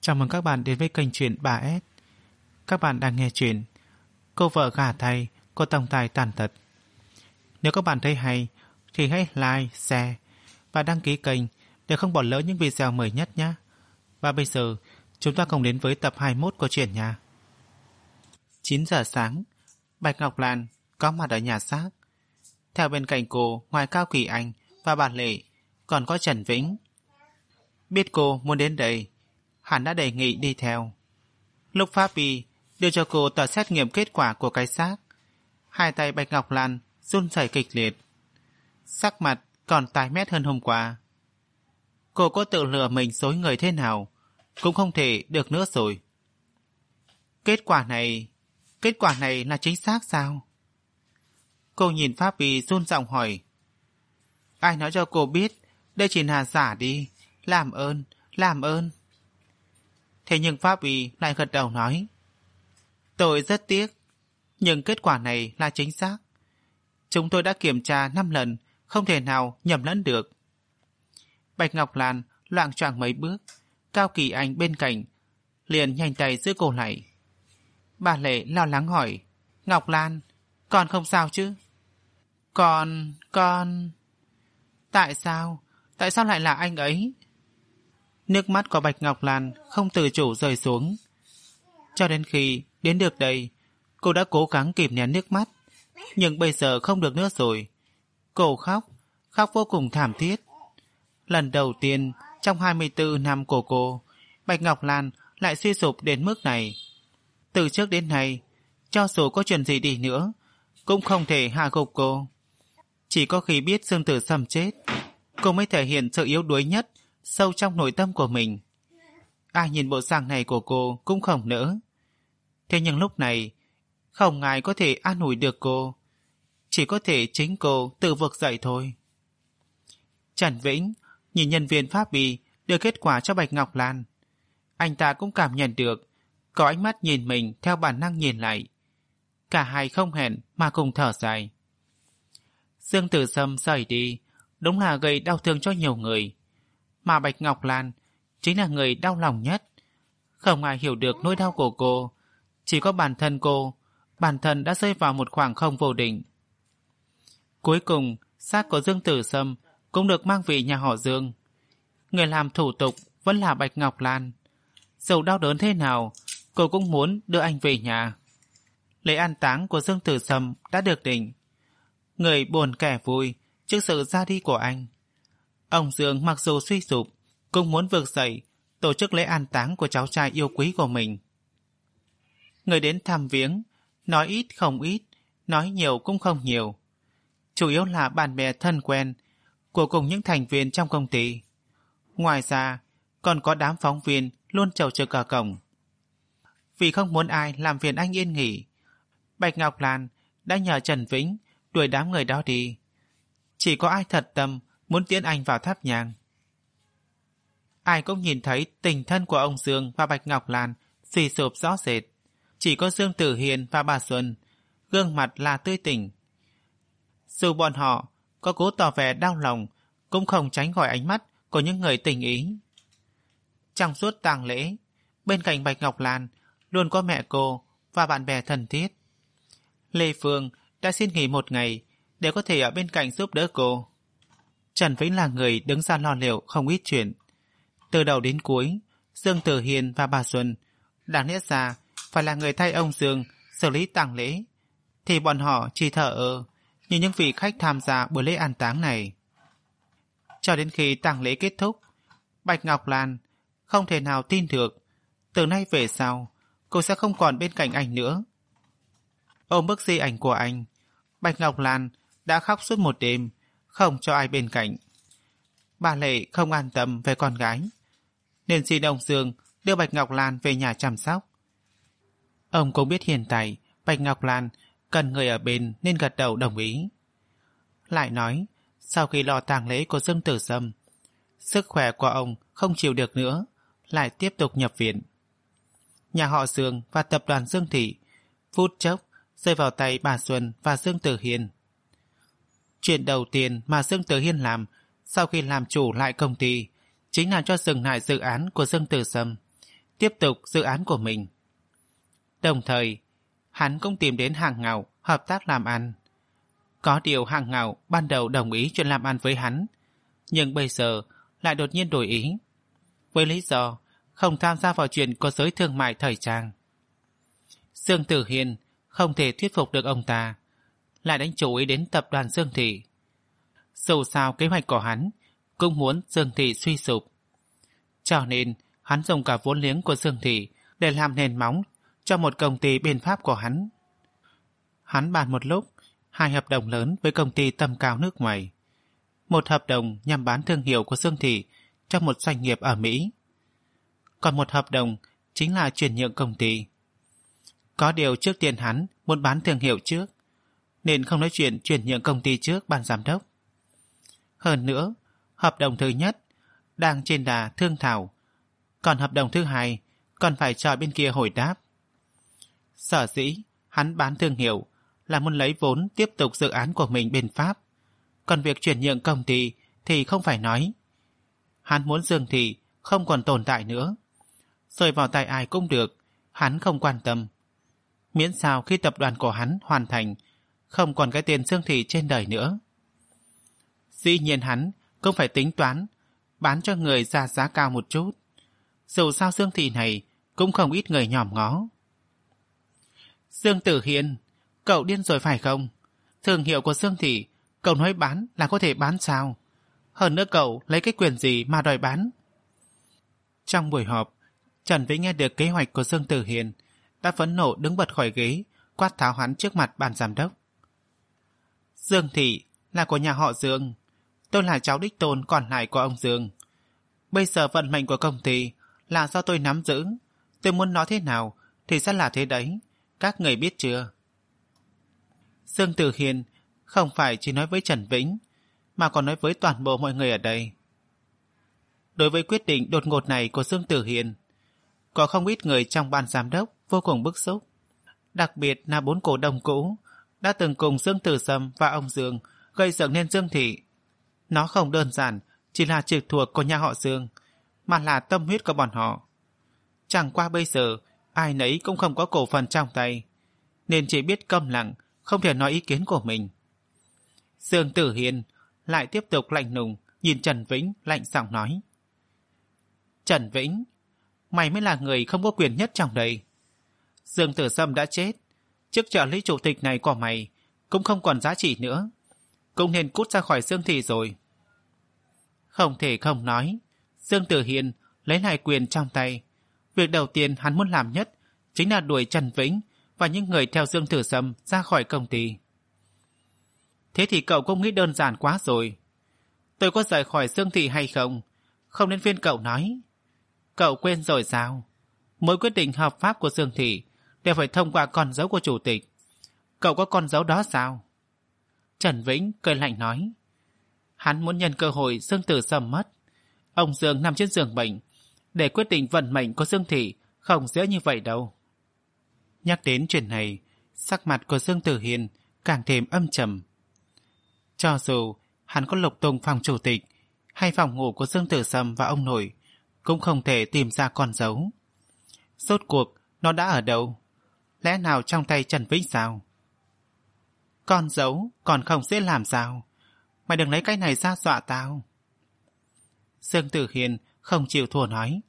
Chào mừng các bạn đến với kênh truyện 3S. Các bạn đang nghe truyện Cô vợ gả thầy có tổng tài tàn tật. Nếu các bạn thấy hay thì hãy like, share và đăng ký kênh để không bỏ lỡ những video mới nhất nhé. Và bây giờ chúng ta cùng đến với tập 21 của truyện nha. 9 giờ sáng, Bạch Ngọc Lan có mặt ở nhà xác. Theo bên cạnh cô, ngoài Cao Kỳ Anh và bà Lệ, còn có Trần Vĩnh. Biết cô muốn đến đây, hắn đã đề nghị đi theo. Lúc Pháp Y đưa cho cô tờ xét nghiệm kết quả của cái xác, hai tay Bạch Ngọc Lan run rẩy kịch liệt, sắc mặt còn tái mét hơn hôm qua. Cô có tự lừa mình dối người thế nào cũng không thể được nữa rồi. Kết quả này là chính xác sao? Cô nhìn Pháp Y run giọng hỏi. Ai nói cho cô biết đây chỉ là giả đi, làm ơn. Thế nhưng Pháp Y lại gật đầu nói. Tôi rất tiếc, nhưng kết quả này là chính xác. Chúng tôi đã kiểm tra 5 lần, không thể nào nhầm lẫn được. Bạch Ngọc Lan loạng choạng mấy bước, Cao Kỳ Anh bên cạnh liền nhanh tay giữ cô lại. Bà Lệ lo lắng hỏi. Ngọc Lan, con không sao chứ? Con... Tại sao lại là anh ấy? Nước mắt của Bạch Ngọc Lan không tự chủ rơi xuống. Cho đến khi đến được đây, cô đã cố gắng kìm nén nước mắt, nhưng bây giờ không được nữa rồi. Cô khóc vô cùng thảm thiết. Lần đầu tiên trong 24 năm của cô, Bạch Ngọc Lan lại suy sụp đến mức này. Từ trước đến nay, cho dù có chuyện gì đi nữa, cũng không thể hạ gục cô. Chỉ có khi biết Dương Tử Sâm chết, cô mới thể hiện sự yếu đuối nhất sâu trong nội tâm của mình. Ai nhìn bộ dạng này của cô cũng không nỡ. Thế nhưng lúc này, không ai có thể an ủi được cô. Chỉ có thể chính cô tự vực dậy thôi. Trần Vĩnh nhìn nhân viên Pháp Y đưa kết quả cho Bạch Ngọc Lan. Anh ta cũng cảm nhận được, có ánh mắt nhìn mình theo bản năng nhìn lại. Cả hai không hẹn mà cùng thở dài. Dương Tử Sâm rời đi, đúng là gây đau thương cho nhiều người. Mà Bạch Ngọc Lan chính là người đau lòng nhất. Không ai hiểu được nỗi đau của cô. Chỉ có bản thân cô, bản thân đã rơi vào một khoảng không vô định. Cuối cùng, xác của Dương Tử Sâm cũng được mang về nhà họ Dương. Người làm thủ tục vẫn là Bạch Ngọc Lan. Dẫu đau đớn thế nào, cô cũng muốn đưa anh về nhà. Lễ an táng của Dương Tử Sâm đã được định. Người buồn kẻ vui trước sự ra đi của anh. Ông Dương mặc dù suy sụp, cũng muốn vực dậy tổ chức lễ an táng của cháu trai yêu quý của mình. Người đến thăm viếng, nói ít không ít, nói nhiều cũng không nhiều. Chủ yếu là bạn bè thân quen của cùng những thành viên trong công ty. Ngoài ra, còn có đám phóng viên luôn chầu trực ở cổng. Vì không muốn ai làm phiền anh yên nghỉ, Bạch Ngọc Lan đã nhờ Trần Vĩnh đuổi đám người đó đi. Chỉ có ai thật tâm muốn tiễn anh vào tháp nhang. Ai cũng nhìn thấy tình thân của ông Dương và Bạch Ngọc Lan suy sụp rõ rệt. Chỉ có Dương Tử Hiền và bà Xuân gương mặt là tươi tỉnh. Dù bọn họ có cố tỏ vẻ đau lòng, cũng không tránh khỏi ánh mắt của những người tình ý. Trong suốt tang lễ, bên cạnh Bạch Ngọc Lan luôn có mẹ cô và bạn bè thân thiết. Lê Phương đã xin nghỉ 1 ngày để có thể ở bên cạnh giúp đỡ cô. Trần Vĩnh là người đứng ra lo liệu không ít chuyện. Từ đầu đến cuối, Dương Tử Hiền và bà Xuân đáng lẽ ra phải là người thay ông Dương xử lý tang lễ, thì bọn họ chỉ thờ ơ như những vị khách tham gia buổi lễ an táng này. Cho đến khi tang lễ kết thúc, Bạch Ngọc Lan không thể nào tin được từ nay về sau cô sẽ không còn bên cạnh anh nữa. Ôm bức di ảnh của anh, Bạch Ngọc Lan đã khóc suốt một đêm, không cho ai bên cạnh. Bà Lệ không an tâm về con gái, nên xin ông Dương đưa Bạch Ngọc Lan về nhà chăm sóc. Ông cũng biết hiện tại Bạch Ngọc Lan cần người ở bên nên gật đầu đồng ý. Lại nói, sau khi lo tang lễ của Dương Tử Sâm, sức khỏe của ông không chịu được nữa, lại tiếp tục nhập viện. Nhà họ Dương và tập đoàn Dương Thị phút chốc rơi vào tay bà Xuân và Dương Tử Hiền. Chuyện đầu tiên mà Dương Tử Hiền làm sau khi làm chủ lại công ty chính là cho dừng lại dự án của Dương Tử Sâm, tiếp tục dự án của mình. Đồng thời, hắn cũng tìm đến Hàng Ngạo hợp tác làm ăn. Có điều Hàng Ngạo ban đầu đồng ý chuyện làm ăn với hắn, nhưng bây giờ lại đột nhiên đổi ý, với lý do không tham gia vào chuyện có giới thương mại thời trang. Dương Tử Hiên không thể thuyết phục được ông ta, lại đánh chú ý đến tập đoàn Dương Thị. Dù sao kế hoạch của hắn cũng muốn Dương Thị suy sụp, cho nên hắn dùng cả vốn liếng của Dương Thị để làm nền móng cho một công ty bên Pháp của hắn. Hắn bàn một lúc 2 hợp đồng lớn với công ty tầm cao nước ngoài. Một hợp đồng nhằm bán thương hiệu của Dương Thị cho một doanh nghiệp ở Mỹ. Còn một hợp đồng chính là chuyển nhượng công ty. Có điều trước tiên hắn muốn bán thương hiệu trước, nên không nói chuyện chuyển nhượng công ty trước ban giám đốc. Hơn nữa, hợp đồng thứ nhất đang trên đà thương thảo, còn hợp đồng thứ hai còn phải chờ bên kia hồi đáp. Sở dĩ hắn bán thương hiệu là muốn lấy vốn tiếp tục dự án của mình bên Pháp, còn việc chuyển nhượng công ty thì không phải nói. Hắn muốn Dương Thị không còn tồn tại nữa, rơi vào tay ai cũng được, hắn không quan tâm. Miễn sao khi tập đoàn của hắn hoàn thành, không còn cái tên Dương Thị trên đời nữa. Dĩ nhiên hắn cũng phải tính toán bán cho người ra giá cao một chút. Dù sao Dương Thị này cũng không ít người nhòm ngó. Dương Tử Hiên, cậu điên rồi phải không? Thương hiệu của Dương Thị cậu nói bán là có thể bán sao? Hơn nữa cậu lấy cái quyền gì mà đòi bán? Trong buổi họp, Trần Vĩnh nghe được kế hoạch của Dương Tử Hiên, đã phẫn nộ đứng bật khỏi ghế, quát tháo hắn trước mặt ban giám đốc. Dương Thị là của nhà họ Dương, tôi là cháu đích tôn còn lại của ông Dương. Bây giờ vận mệnh của công ty là do tôi nắm giữ, tôi muốn nói thế nào thì sẽ là thế đấy, các người biết chưa? Dương Tử Hiên không phải chỉ nói với Trần Vĩnh, mà còn nói với toàn bộ mọi người ở đây. Đối với quyết định đột ngột này của Dương Tử Hiên, có không ít người trong ban giám đốc vô cùng bức xúc. Đặc biệt là 4 cổ đông cũ đã từng cùng Dương Tử Sâm và ông Dương gây dựng nên Dương Thị. Nó không đơn giản chỉ là trực thuộc của nhà họ Dương, mà là tâm huyết của bọn họ. Chẳng qua bây giờ ai nấy cũng không có cổ phần trong tay, nên chỉ biết câm lặng, không thể nói ý kiến của mình. Dương Tử Hiên lại tiếp tục lạnh lùng nhìn Trần Vĩnh, lạnh giọng nói: Trần Vĩnh, mày mới là người không có quyền nhất trong đây. Dương Tử Sâm đã chết, chức trợ lý chủ tịch này của mày cũng không còn giá trị nữa, cũng nên cút ra khỏi Dương Thị rồi. Không thể không nói, Dương Tử Hiên lấy lại quyền trong tay. Việc đầu tiên hắn muốn làm nhất chính là đuổi Trần Vĩnh và những người theo Dương Tử Sâm ra khỏi công ty. Thế thì cậu cũng nghĩ đơn giản quá rồi. Tôi có rời khỏi Dương Thị hay không, không nên phiên cậu nói. Cậu quên rồi sao? Mỗi quyết định hợp pháp của Dương Thị đều phải thông qua con dấu của chủ tịch. Cậu có con dấu đó sao? Trần Vĩnh cười lạnh nói. Hắn muốn nhân cơ hội Dương Tử Sâm mất, ông Dương nằm trên giường bệnh, để quyết định vận mệnh của Dương Thị không dễ như vậy đâu. Nhắc đến chuyện này, sắc mặt của Dương Tử Hiên càng thêm âm trầm. Cho dù hắn có lục tung phòng chủ tịch hay phòng ngủ của Dương Tử Sâm và ông nội, cũng không thể tìm ra con dấu. Rốt cuộc nó đã ở đâu? Lẽ nào trong tay Trần Vĩnh sao? Con dấu còn không dễ làm sao? Mày đừng lấy cái này ra dọa tao. Dương Tử Hiên không chịu thua nói.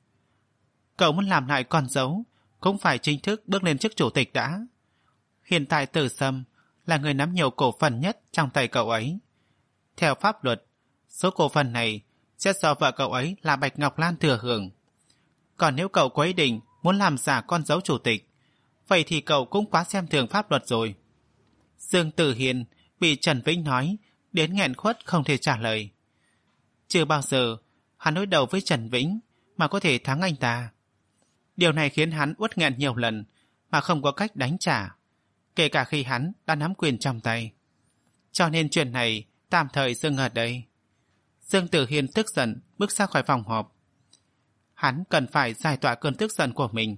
Cậu muốn làm lại con dấu cũng phải chính thức bước lên chức chủ tịch đã. Hiện tại Tử Sâm là người nắm nhiều cổ phần nhất trong tay cậu ấy. Theo pháp luật, số cổ phần này sẽ do vợ cậu ấy là Bạch Ngọc Lan thừa hưởng. Còn nếu cậu có ý định muốn làm giả con dấu chủ tịch, vậy thì cậu cũng quá xem thường pháp luật rồi. Dương Tử Hiên bị Trần Vĩnh nói đến nghẹn khuất không thể trả lời. Chưa bao giờ hắn đối đầu với Trần Vĩnh mà có thể thắng anh ta. Điều này khiến hắn uất nghẹn nhiều lần mà không có cách đánh trả, kể cả khi hắn đã nắm quyền trong tay. Cho nên chuyện này tạm thời dừng ở đây. Dương Tử Hiên tức giận bước ra khỏi phòng họp. Hắn cần phải giải tỏa cơn tức giận của mình.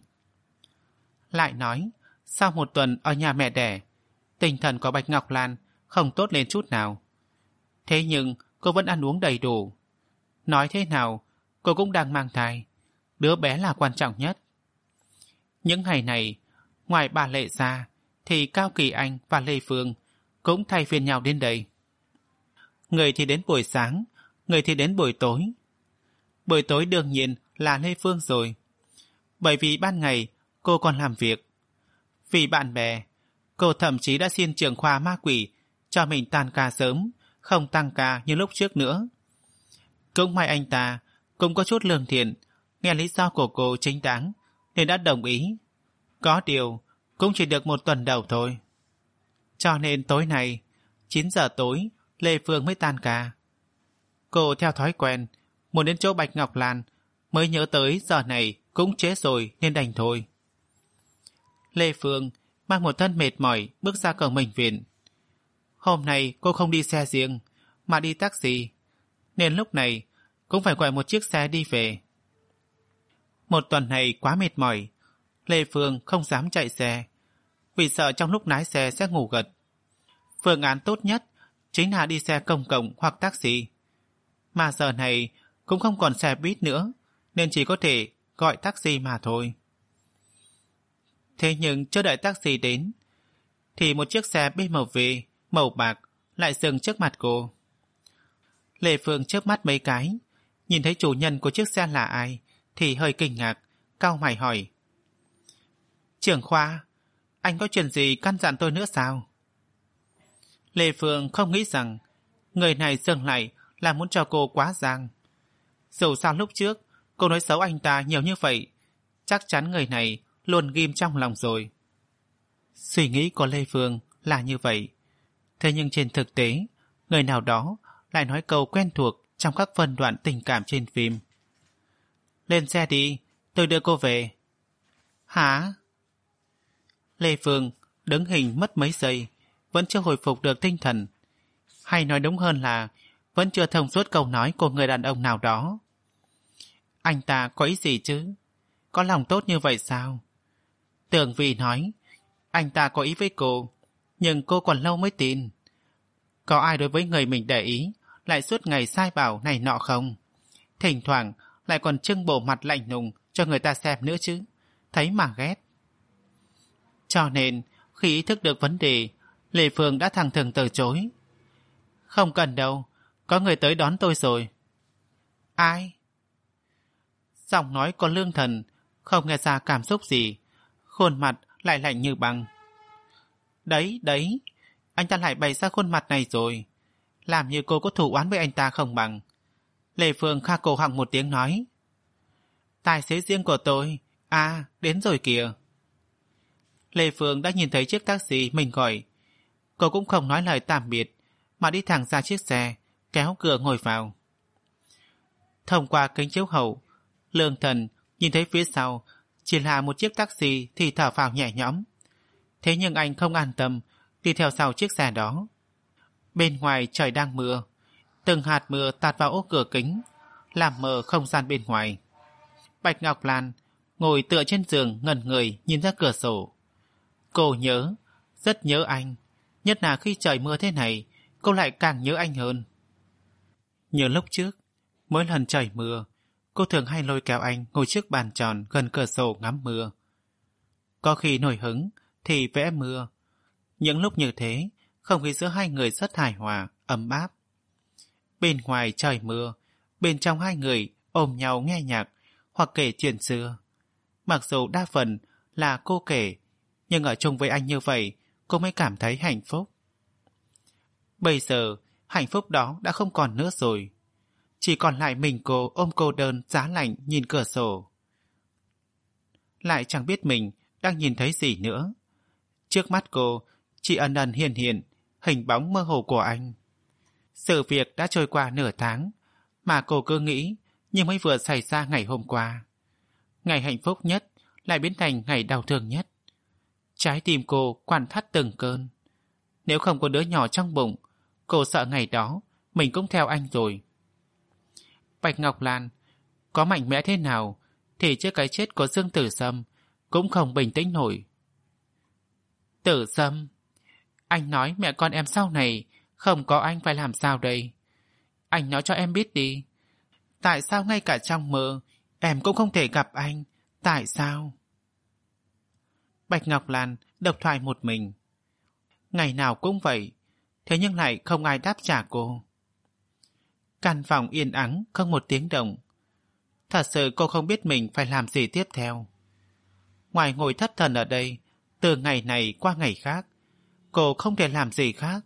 Lại nói, sau một tuần ở nhà mẹ đẻ, tinh thần của Bạch Ngọc Lan không tốt lên chút nào. Thế nhưng cô vẫn ăn uống đầy đủ. Nói thế nào, cô cũng đang mang thai. đứa bé là quan trọng nhất. Những ngày này, ngoài bà Lệ ra, thì Cao Kỳ Anh và Lê Phương cũng thay phiên nhau đến đây. Người thì đến buổi sáng, người thì đến buổi tối. Buổi tối đương nhiên là Lê Phương rồi. Bởi vì ban ngày cô còn làm việc. Vì bạn bè, cô thậm chí đã xin trưởng khoa ma quỷ cho mình tan ca sớm, không tăng ca như lúc trước nữa. Cũng may anh ta cũng có chút lương thiện, nghe lý do của cô chính đáng nên đã đồng ý. Có điều cũng chỉ được 1 tuần đầu thôi. Cho nên tối nay 9 giờ tối Lê Phương mới tan ca. Cô theo thói quen muốn đến chỗ Bạch Ngọc Lan, mới nhớ tới giờ này cũng trễ rồi nên đành thôi. Lê Phương mang một thân mệt mỏi bước ra cổng bệnh viện. Hôm nay cô không đi xe riêng mà đi taxi, nên lúc này cũng phải gọi một chiếc xe đi về. 1 tuần này quá mệt mỏi, Lê Phương không dám chạy xe vì sợ trong lúc lái xe sẽ ngủ gật. Phương án tốt nhất chính là đi xe công cộng hoặc taxi. Mà giờ này cũng không còn xe buýt nữa, nên chỉ có thể gọi taxi mà thôi. Thế nhưng chưa đợi taxi đến, thì một chiếc xe BMW màu bạc lại dừng trước mặt cô. Lê Phương chớp mắt mấy cái, nhìn thấy chủ nhân của chiếc xe là ai, thì hơi kinh ngạc, cau mày hỏi. Trưởng khoa, anh có chuyện gì căn dặn tôi nữa sao? Lê Phương không nghĩ rằng người này dừng lại là muốn cho cô quá giang. Dù sao lúc trước cô nói xấu anh ta nhiều như vậy, chắc chắn người này luôn ghim trong lòng rồi. Suy nghĩ của Lê Phương là như vậy. Thế nhưng trên thực tế, người nào đó lại nói câu quen thuộc trong các phân đoạn tình cảm trên phim. Lên xe đi, tôi đưa cô về. Hả? Lê Phương đứng hình mất mấy giây, vẫn chưa hồi phục được tinh thần. Hay nói đúng hơn là vẫn chưa thông suốt câu nói của người đàn ông nào đó. Anh ta có ý gì chứ? Có lòng tốt như vậy sao? Tưởng vì nói anh ta có ý với cô, nhưng cô còn lâu mới tin. Có ai đối với người mình để ý lại suốt ngày sai bảo này nọ không? Thỉnh thoảng lại còn trưng bộ mặt lạnh lùng cho người ta xem nữa chứ, thấy mà ghét. Cho nên khi ý thức được vấn đề, Lê Phương đã thẳng thừng từ chối. Không cần đâu, có người tới đón tôi rồi. Ai? Giọng nói có lương thần, không nghe ra cảm xúc gì, khuôn mặt lại lạnh như băng. Đấy, anh ta lại bày ra khuôn mặt này rồi. Làm như cô có thù oán với anh ta không bằng. Lê Phương kha cổ họng một tiếng nói. Tài xế riêng của tôi, đến rồi kìa. Lê Phương đã nhìn thấy chiếc taxi mình gọi. Cô cũng không nói lời tạm biệt, mà đi thẳng ra chiếc xe, kéo cửa ngồi vào. Thông qua kính chiếu hậu, Lương Thần nhìn thấy phía sau chỉ là một chiếc taxi thì thở phào nhẹ nhõm. Thế nhưng anh không an tâm đi theo sau chiếc xe đó. Bên ngoài trời đang mưa, từng hạt mưa tạt vào ô cửa kính, làm mờ không gian bên ngoài. Bạch Ngọc Lan ngồi tựa trên giường ngẩn người nhìn ra cửa sổ. Cô nhớ, rất nhớ anh, nhất là khi trời mưa thế này, cô lại càng nhớ anh hơn. Nhớ lúc trước, mỗi lần trời mưa, cô thường hay lôi kéo anh ngồi trước bàn tròn gần cửa sổ ngắm mưa. Có khi nổi hứng thì vẽ mưa. Những lúc như thế, không khí giữa hai người rất hài hòa, ấm áp. Bên ngoài trời mưa, bên trong hai người ôm nhau nghe nhạc hoặc kể chuyện xưa. Mặc dù đa phần là cô kể, nhưng ở chung với anh như vậy, cô mới cảm thấy hạnh phúc. Bây giờ, hạnh phúc đó đã không còn nữa rồi. Chỉ còn lại mình cô ôm cô đơn giá lạnh nhìn cửa sổ. Lại chẳng biết mình đang nhìn thấy gì nữa. Trước mắt cô chỉ ẩn ẩn hiện hiện hình bóng mơ hồ của anh. Sự việc đã trôi qua nửa tháng, mà cô cứ nghĩ như mới vừa xảy ra ngày hôm qua. Ngày hạnh phúc nhất lại biến thành ngày đau thương nhất. Trái tim cô quặn thắt từng cơn. Nếu không có đứa nhỏ trong bụng, cô sợ ngày đó mình cũng theo anh rồi. Bạch Ngọc Lan có mạnh mẽ thế nào thì trước cái chết của Dương Tử Sâm cũng không bình tĩnh nổi. Tử Sâm, anh nói mẹ con em sau này không có anh phải làm sao đây? Anh nói cho em biết đi. Tại sao ngay cả trong mơ em cũng không thể gặp anh. Tại sao? Bạch Ngọc Lan độc thoại một mình. Ngày nào cũng vậy, thế nhưng lại không ai đáp trả cô. Căn phòng yên ắng, không một tiếng động. Thật sự cô không biết mình phải làm gì tiếp theo. Ngoài ngồi thất thần ở đây, từ ngày này qua ngày khác, cô không thể làm gì khác.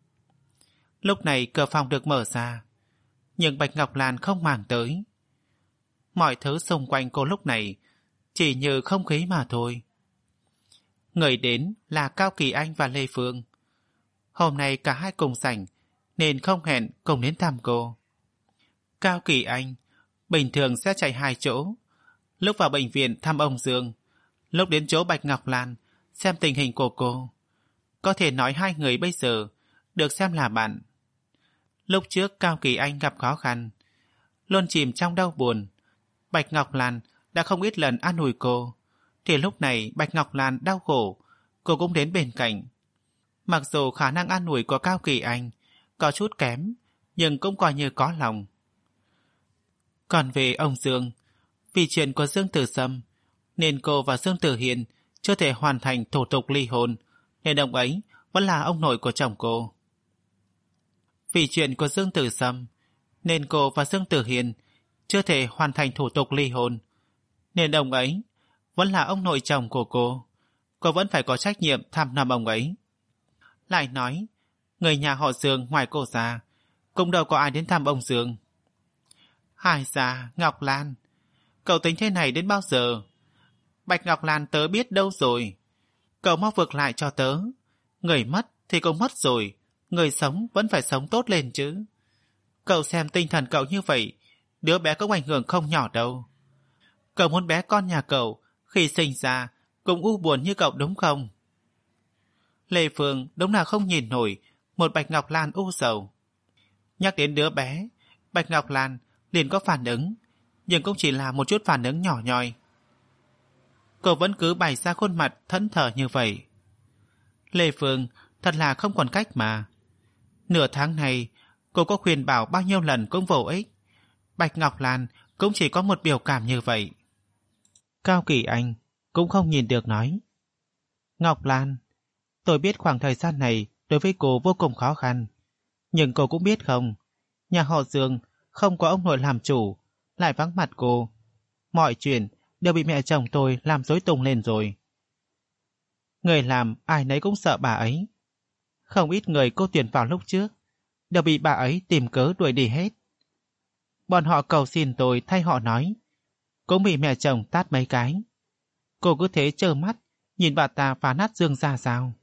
Lúc này cửa phòng được mở ra, nhưng Bạch Ngọc Lan không màng tới. Mọi thứ xung quanh cô lúc này chỉ như không khí mà thôi. Người đến là Cao Kỳ Anh và Lê Phương. Hôm nay cả hai cùng rảnh nên không hẹn cùng đến thăm cô. Cao Kỳ Anh bình thường sẽ chạy hai chỗ, lúc vào bệnh viện thăm ông Dương, lúc đến chỗ Bạch Ngọc Lan xem tình hình của cô. Có thể nói hai người bây giờ được xem là bạn. Lúc trước Cao Kỳ Anh gặp khó khăn, luôn chìm trong đau buồn, Bạch Ngọc Lan đã không ít lần an ủi cô. Thì lúc này Bạch Ngọc Lan đau khổ, cô cũng đến bên cạnh. Mặc dù khả năng an ủi của Cao Kỳ Anh có chút kém, nhưng cũng coi như có lòng. Còn về ông Dương, vì chuyện của Dương Tử Sâm nên cô và Dương Tử Hiền chưa thể hoàn thành thủ tục ly hôn, nên ông ấy vẫn là ông nội của chồng cô. Vì chuyện của Dương Tử Sâm nên cô và Dương Tử Hiền chưa thể hoàn thành thủ tục ly hôn, nên ông ấy vẫn là ông nội chồng của cô. Cô vẫn phải có trách nhiệm thăm nom ông ấy. Lại nói, người nhà họ Dương ngoài cô ra cũng đâu có ai đến thăm ông Dương. Hai già, Ngọc Lan, cậu tính thế này đến bao giờ? Bạch Ngọc Lan tớ biết đâu rồi. Cậu mau vực lại cho tớ. Người mất thì cũng mất rồi, người sống vẫn phải sống tốt lên chứ. Cậu xem tinh thần cậu như vậy, đứa bé cũng ảnh hưởng không nhỏ đâu. Cậu muốn bé con nhà cậu khi sinh ra cũng u buồn như cậu đúng không? Lê Phương đúng là không nhìn nổi một Bạch Ngọc Lan u sầu. Nhắc đến đứa bé, Bạch Ngọc Lan liền có phản ứng, nhưng cũng chỉ là một chút phản ứng nhỏ nhoi. Cô vẫn cứ bày ra khuôn mặt thẫn thờ như vậy. Lê Phương thật là không còn cách mà. Nửa tháng này cô có khuyên bảo bao nhiêu lần cũng vô ích. Bạch Ngọc Lan cũng chỉ có một biểu cảm như vậy. Cao Kỳ Anh cũng không nhìn được nói: Ngọc Lan, tôi biết khoảng thời gian này đối với cô vô cùng khó khăn, nhưng cô cũng biết không, nhà họ Dương không có ông nội làm chủ, lại vắng mặt cô. Mọi chuyện đều bị mẹ chồng tôi làm rối tung lên rồi. Người làm ai nấy cũng sợ bà ấy. Không ít người cô tuyển vào lúc trước đều bị bà ấy tìm cớ đuổi đi hết. Bọn họ cầu xin tôi thay họ nói, cũng bị mẹ chồng tát mấy cái. Cô cứ thế trơ mắt nhìn bà ta phá nát Dương ra sao?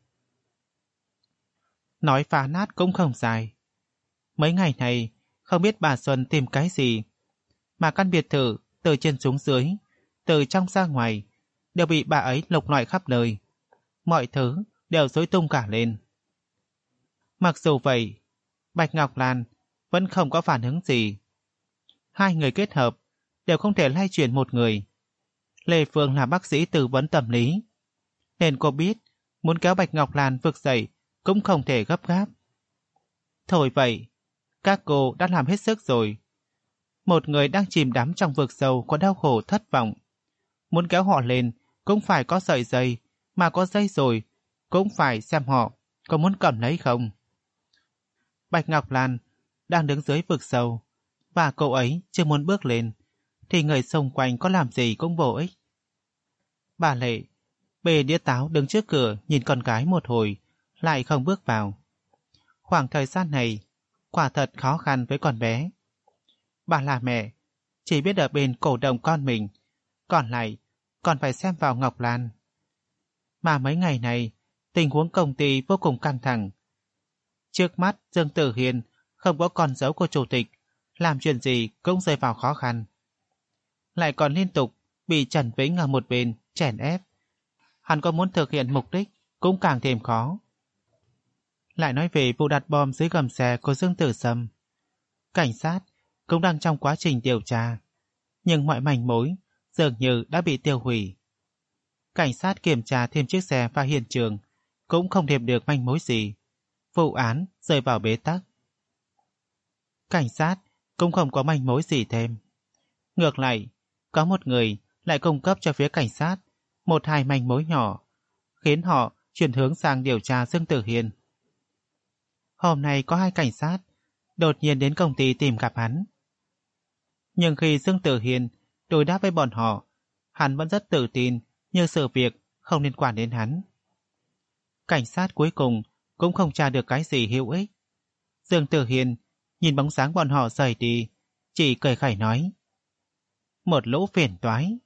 Nói phá nát cũng không dài. Mấy ngày này không biết bà Xuân tìm cái gì mà căn biệt thự từ trên xuống dưới, từ trong ra ngoài đều bị bà ấy lục lọi khắp nơi. Mọi thứ đều rối tung cả lên. Mặc dù vậy, Bạch Ngọc Lan vẫn không có phản ứng gì. Hai người kết hợp đều không thể lay chuyển một người. Lê Phương là bác sĩ tư vấn tâm lý, nên cô biết muốn kéo Bạch Ngọc Lan vực dậy cũng không thể gấp gáp. Thôi vậy, các cô đã làm hết sức rồi. Một người đang chìm đắm trong vực sâu có đau khổ thất vọng. Muốn kéo họ lên cũng phải có sợi dây, mà có dây rồi cũng phải xem họ có muốn cầm lấy không. Bạch Ngọc Lan đang đứng dưới vực sâu và cô ấy chưa muốn bước lên thì người xung quanh có làm gì cũng vô ích. Bà Lệ bê đĩa táo đứng trước cửa nhìn con gái một hồi lại không bước vào. Khoảng thời gian này quả thật khó khăn với con bé. Bà là mẹ chỉ biết ở bên cổ động con mình, còn lại còn phải xem vào Ngọc Lan. Mà mấy ngày này tình huống công ty vô cùng căng thẳng. Trước mắt Dương Tử Hiền không có con dấu của chủ tịch, làm chuyện gì cũng rơi vào khó khăn. Lại còn liên tục bị Trần Vĩnh ở một bên chèn ép. Hắn có muốn thực hiện mục đích cũng càng thêm khó. Lại nói về vụ đặt bom dưới gầm xe của Dương Tử Sâm. Cảnh sát cũng đang trong quá trình điều tra, nhưng mọi manh mối dường như đã bị tiêu hủy. Cảnh sát kiểm tra thêm chiếc xe và hiện trường cũng không tìm được manh mối gì. Vụ án rơi vào bế tắc. Cảnh sát cũng không có manh mối gì thêm. Ngược lại, có một người lại cung cấp cho phía cảnh sát một hai manh mối nhỏ, khiến họ chuyển hướng sang điều tra Dương Tử Hiên. Hôm nay có hai cảnh sát đột nhiên đến công ty tìm gặp hắn. Nhưng khi Dương Tử Hiên đối đáp với bọn họ, hắn vẫn rất tự tin như sự việc không liên quan đến hắn. Cảnh sát cuối cùng cũng không tra được cái gì hữu ích. Dương Tử Hiên nhìn bóng dáng bọn họ rời đi, chỉ cười khẩy nói: một lũ phiền toái.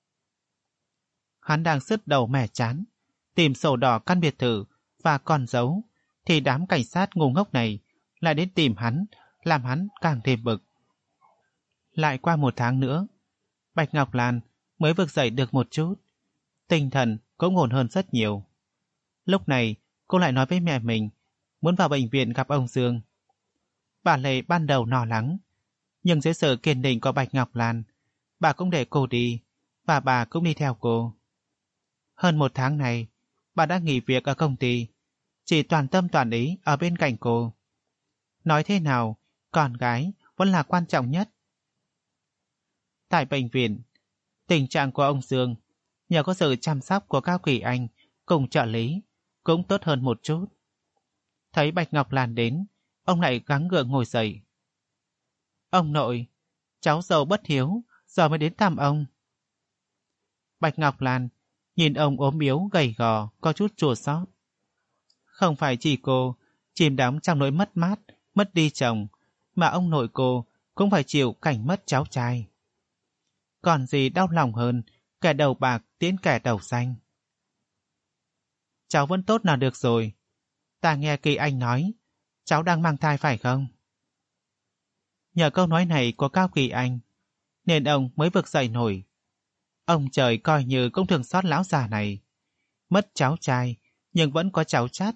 Hắn đang sứt đầu mẻ chán, tìm sổ đỏ căn biệt thự và con dấu, thì đám cảnh sát ngu ngốc này lại đến tìm hắn, làm hắn càng thêm bực. Lại qua 1 tháng nữa, Bạch Ngọc Lan mới vực dậy được một chút, tinh thần cũng ổn hơn rất nhiều. Lúc này cô lại nói với mẹ mình muốn vào bệnh viện gặp ông Dương. Bà Lệ ban đầu lo lắng, nhưng dưới sự kiên định của Bạch Ngọc Lan, bà cũng để cô đi, và bà cũng đi theo cô. Hơn 1 tháng này, bà đã nghỉ việc ở công ty, chỉ toàn tâm toàn ý ở bên cạnh cô. Nói thế nào, con gái vẫn là quan trọng nhất. Tại bệnh viện, tình trạng của ông Dương nhờ có sự chăm sóc của Cao Kỳ Anh cùng trợ lý cũng tốt hơn một chút. Thấy Bạch Ngọc Lan đến, ông lại gắng gượng ngồi dậy. Ông nội, cháu dâu bất hiếu, giờ mới đến thăm ông. Bạch Ngọc Lan nhìn ông ốm yếu gầy gò, có chút chua xót. Không phải chỉ cô chìm đắm trong nỗi mất mát, mất đi chồng, mà ông nội cô cũng phải chịu cảnh mất cháu trai. Còn gì đau lòng hơn kẻ đầu bạc tiễn kẻ đầu xanh. Cháu vẫn tốt là được rồi. Ta nghe Kỳ Anh nói cháu đang mang thai phải không? Nhờ câu nói này của Cao Kỳ Anh nên ông mới vực dậy nổi. Ông trời coi như cũng thường xót lão già này. Mất cháu trai nhưng vẫn có cháu chắt.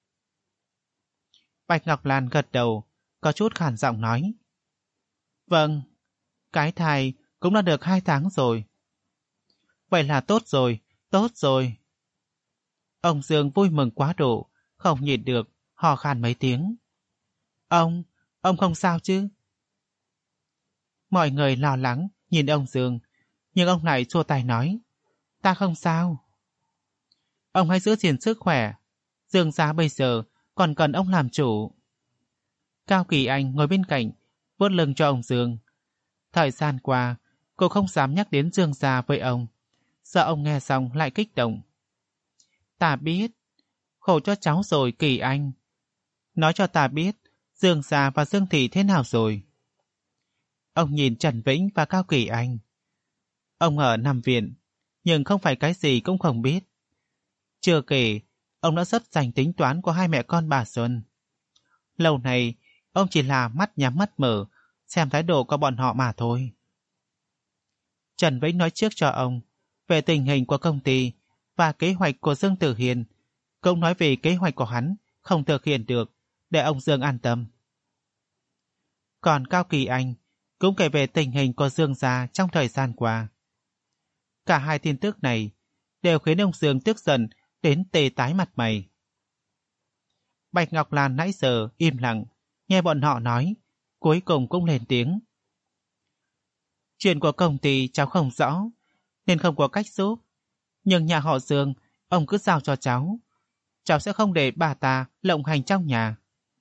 Bạch Ngọc Lan gật đầu, có chút khàn giọng nói: vâng, cái thai cũng đã được 2 tháng rồi. Vậy là tốt rồi, tốt rồi. Ông Dương vui mừng quá độ, không nhịn được, hò khan mấy tiếng. Ông không sao chứ? Mọi người lo lắng nhìn ông Dương, nhưng ông lại xua tay nói: ta không sao. Ông hãy giữ gìn sức khỏe, Dương gia bây giờ còn cần ông làm chủ. Cao Kỳ Anh ngồi bên cạnh, vuốt lưng cho ông Dương. Thời gian qua, cô không dám nhắc đến Dương gia với ông, sợ ông nghe xong lại kích động. Ta biết, khổ cho cháu rồi Kỳ Anh. Nói cho ta biết, Dương gia và Dương thị thế nào rồi? Ông nhìn Trần Vĩnh và Cao Kỳ Anh. Ông ở nằm viện, nhưng không phải cái gì cũng không biết. Chưa kể, ông đã rất dành tính toán của hai mẹ con bà Xuân. Lâu này, ông chỉ là mắt nhắm mắt mở, xem thái độ của bọn họ mà thôi. Trần Vĩnh nói trước cho ông về tình hình của công ty và kế hoạch của Dương Tử Hiên, cũng nói về kế hoạch của hắn không thực hiện được, để ông Dương an tâm. Còn Cao Kỳ Anh cũng kể về tình hình của Dương gia trong thời gian qua. Cả hai tin tức này đều khiến ông Dương tức giận đến tê tái mặt mày. Bạch Ngọc Lan nãy giờ im lặng, nghe bọn họ nói, cuối cùng cũng lên tiếng. Chuyện của công ty cháu không rõ, nên không có cách giúp. Nhưng nhà họ Dương, ông cứ giao cho cháu. Cháu sẽ không để bà ta lộng hành trong nhà.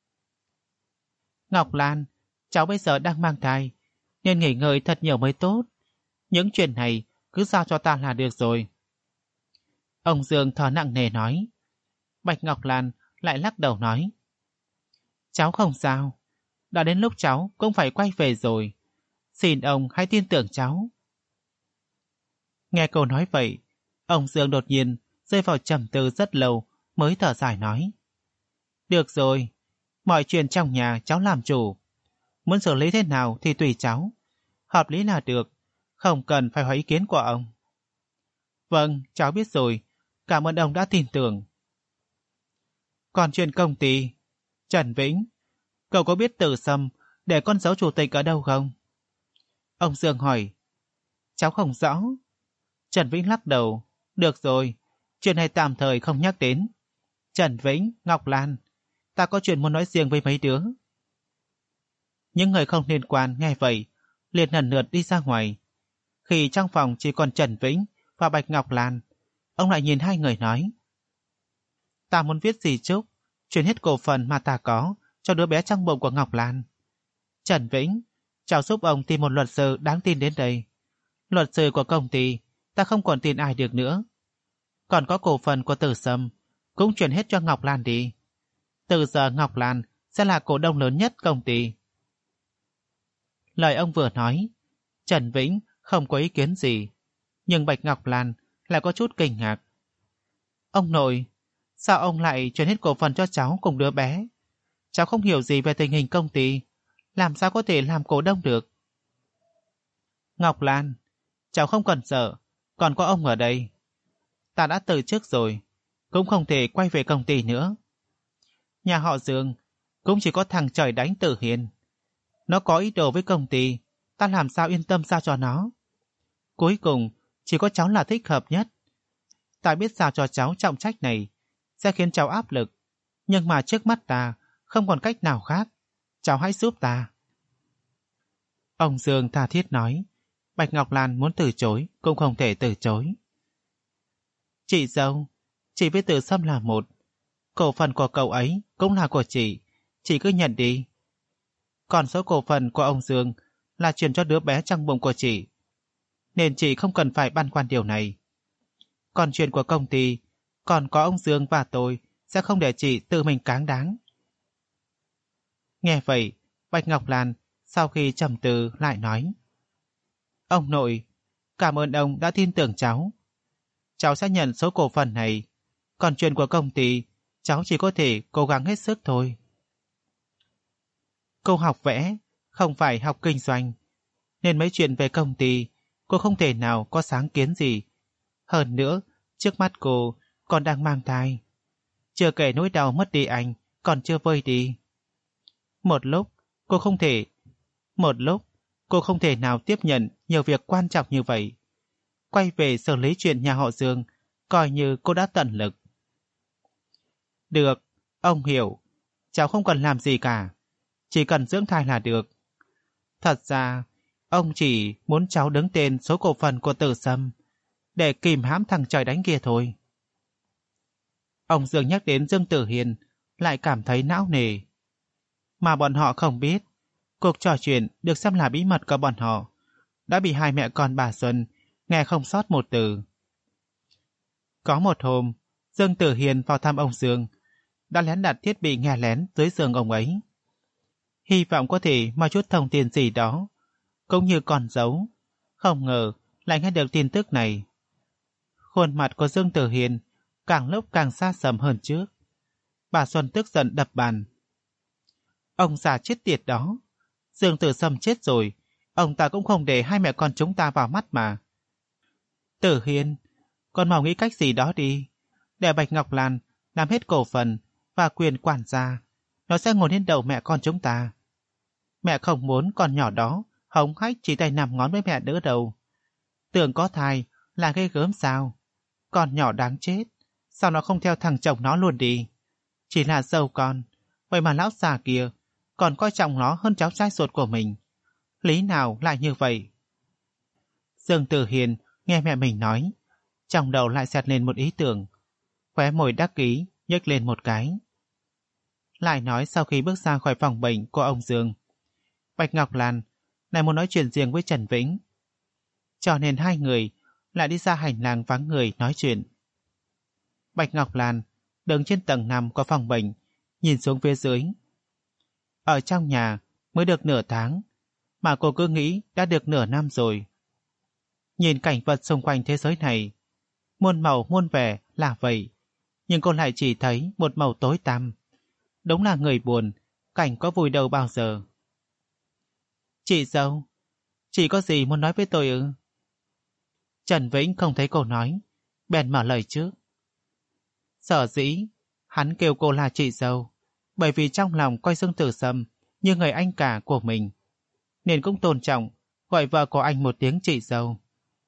Ngọc Lan, cháu bây giờ đang mang thai, nên nghỉ ngơi thật nhiều mới tốt. Những chuyện này cứ giao cho ta là được rồi. Ông Dương thở nặng nề nói. Bạch Ngọc Lan lại lắc đầu nói. Cháu không sao. Đã đến lúc cháu cũng phải quay về rồi. Xin ông hãy tin tưởng cháu. Nghe câu nói vậy, ông Dương đột nhiên rơi vào trầm tư rất lâu mới thở dài nói. Được rồi, mọi chuyện trong nhà cháu làm chủ. Muốn xử lý thế nào thì tùy cháu. Hợp lý là được, không cần phải hỏi ý kiến của ông. Vâng, cháu biết rồi. Cảm ơn ông đã tin tưởng. Còn chuyện công ty, Trần Vĩnh, cậu có biết Tử Sâm để con dấu chủ tịch ở đâu không? Ông Dương hỏi. Cháu không rõ. Trần Vĩnh lắc đầu. Được rồi, chuyện này tạm thời không nhắc đến. Trần Vĩnh, Ngọc Lan, ta có chuyện muốn nói riêng với mấy đứa. Những người không liên quan nghe vậy liền lần lượt đi ra ngoài. Khi trong phòng chỉ còn Trần Vĩnh và Bạch Ngọc Lan, ông lại nhìn hai người nói: ta muốn viết di chúc, chuyển hết cổ phần mà ta có cho đứa bé trong bụng của Ngọc Lan. Trần Vĩnh, cháu giúp ông tìm một luật sư đáng tin đến đây. Luật sư của công ty, ta không còn tin ai được nữa. Còn có cổ phần của Tử Sâm, cũng chuyển hết cho Ngọc Lan đi. Từ giờ Ngọc Lan sẽ là cổ đông lớn nhất công ty. Lời ông vừa nói, Trần Vĩnh không có ý kiến gì, nhưng Bạch Ngọc Lan lại có chút kinh ngạc. Ông nội, sao ông lại chuyển hết cổ phần cho cháu cùng đứa bé? Cháu không hiểu gì về tình hình công ty, làm sao có thể làm cổ đông được? Ngọc Lan, cháu không cần sợ, còn có ông ở đây. Ta đã từ chức rồi, cũng không thể quay về công ty nữa. Nhà họ Dương cũng chỉ có thằng trời đánh Tử Hiền. Nó có ý đồ với công ty, ta làm sao yên tâm sao cho nó? Cuối cùng, chỉ có cháu là thích hợp nhất. Ta biết sao cho cháu trọng trách này sẽ khiến cháu áp lực, nhưng mà trước mắt ta không còn cách nào khác. Cháu hãy giúp ta. Ông Dương tha thiết nói. Bạch Ngọc Lan muốn từ chối cũng không thể từ chối. Chị dâu, chị với Tử Sâm là một. Cổ phần của cậu ấy cũng là của chị cứ nhận đi. Còn số cổ phần của ông Dương là chuyển cho đứa bé trong bụng của chị, nên chị không cần phải băn khoăn điều này. Còn chuyện của công ty, còn có ông Dương và tôi sẽ không để chị tự mình cáng đáng. Nghe vậy, Bạch Ngọc Lan sau khi trầm tư lại nói: ông nội, cảm ơn ông đã tin tưởng cháu. Cháu sẽ nhận số cổ phần này, còn chuyện của công ty, cháu chỉ có thể cố gắng hết sức thôi. Cô học vẽ, không phải học kinh doanh, nên mấy chuyện về công ty, cô không thể nào có sáng kiến gì. Hơn nữa, trước mắt cô còn đang mang thai. Chưa kể nỗi đau mất đi anh, còn chưa vơi đi. Một lúc, cô không thể nào tiếp nhận nhiều việc quan trọng như vậy. Quay về xử lý chuyện nhà họ Dương, coi như cô đã tận lực. Được, ông hiểu. Cháu không cần làm gì cả. Chỉ cần dưỡng thai là được. Thật ra, ông chỉ muốn cháu đứng tên số cổ phần của Tử Sâm để kìm hãm thằng trời đánh kia thôi. Ông Dương nhắc đến Dương Tử Hiền lại cảm thấy não nề. Mà bọn họ không biết, cuộc trò chuyện được xem là bí mật của bọn họ đã bị hai mẹ con bà Xuân nghe không sót một từ. Có một hôm, Dương Tử Hiền vào thăm ông Dương, đã lén đặt thiết bị nghe lén dưới giường ông ấy. Hy vọng có thể moi chút thông tin gì đó, cũng như con dấu. Không ngờ lại nghe được tin tức này. Khuôn mặt của Dương Tử Hiền càng lúc càng xa sầm hơn trước. Bà Xuân tức giận đập bàn. Ông già chết tiệt đó. Dương Tử Sâm chết rồi, ông ta cũng không để hai mẹ con chúng ta vào mắt mà. Tử Hiền, con mau nghĩ cách gì đó đi, để Bạch Ngọc Lan làm hết cổ phần và quyền quản gia. Nó sẽ ngồi lên đầu mẹ con chúng ta. Mẹ không muốn con nhỏ đó hống hách chỉ tay nằm ngón với mẹ nữa đâu. Tưởng có thai là ghê gớm sao? Con nhỏ đáng chết, sao nó không theo thằng chồng nó luôn đi? Chỉ là dâu con, vậy mà lão già kia còn coi trọng nó hơn cháu trai ruột của mình. Lý nào lại như vậy? Dương Tử Hiền nghe mẹ mình nói, trong đầu lại xẹt lên một ý tưởng. Khóe môi đắc ý nhếch lên một cái. Lại nói sau khi bước ra khỏi phòng bệnh của ông Dương, Bạch Ngọc Lan lại muốn nói chuyện riêng với Trần Vĩnh. Cho nên hai người lại đi ra hành lang vắng người nói chuyện. Bạch Ngọc Lan đứng trên tầng 5 của phòng bệnh, nhìn xuống phía dưới. Ở trong nhà mới được nửa tháng, mà cô cứ nghĩ đã được nửa năm rồi. Nhìn cảnh vật xung quanh thế giới này, muôn màu muôn vẻ là vậy, nhưng cô lại chỉ thấy một màu tối tăm. Đúng là người buồn, cảnh có vui đâu bao giờ. Chị dâu, chị có gì muốn nói với tôi ư? Trần Vĩnh không thấy cô nói, bèn mở lời trước. Sở dĩ hắn kêu cô là chị dâu, bởi vì trong lòng coi Dương Tử Sâm như người anh cả của mình, nên cũng tôn trọng gọi vợ của anh một tiếng chị dâu.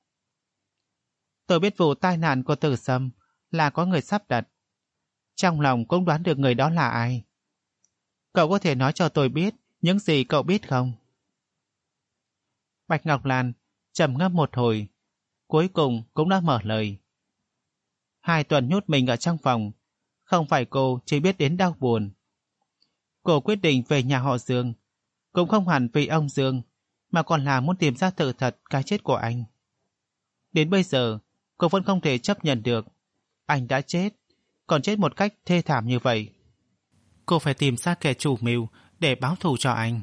Tôi biết vụ tai nạn của Tử Sâm là có người sắp đặt, trong lòng cũng đoán được người đó là ai. Cậu có thể nói cho tôi biết những gì cậu biết không? Bạch Ngọc Lan trầm ngâm một hồi, cuối cùng cũng đã mở lời. 2 tuần nhốt mình ở trong phòng, không phải cô chỉ biết đến đau buồn. Cô quyết định về nhà họ Dương, cũng không hẳn vì ông Dương, mà còn là muốn tìm ra sự thật cái chết của anh. Đến bây giờ, cô vẫn không thể chấp nhận được. Anh đã chết, còn chết một cách thê thảm như vậy. Cô phải tìm ra kẻ chủ mưu để báo thù cho anh.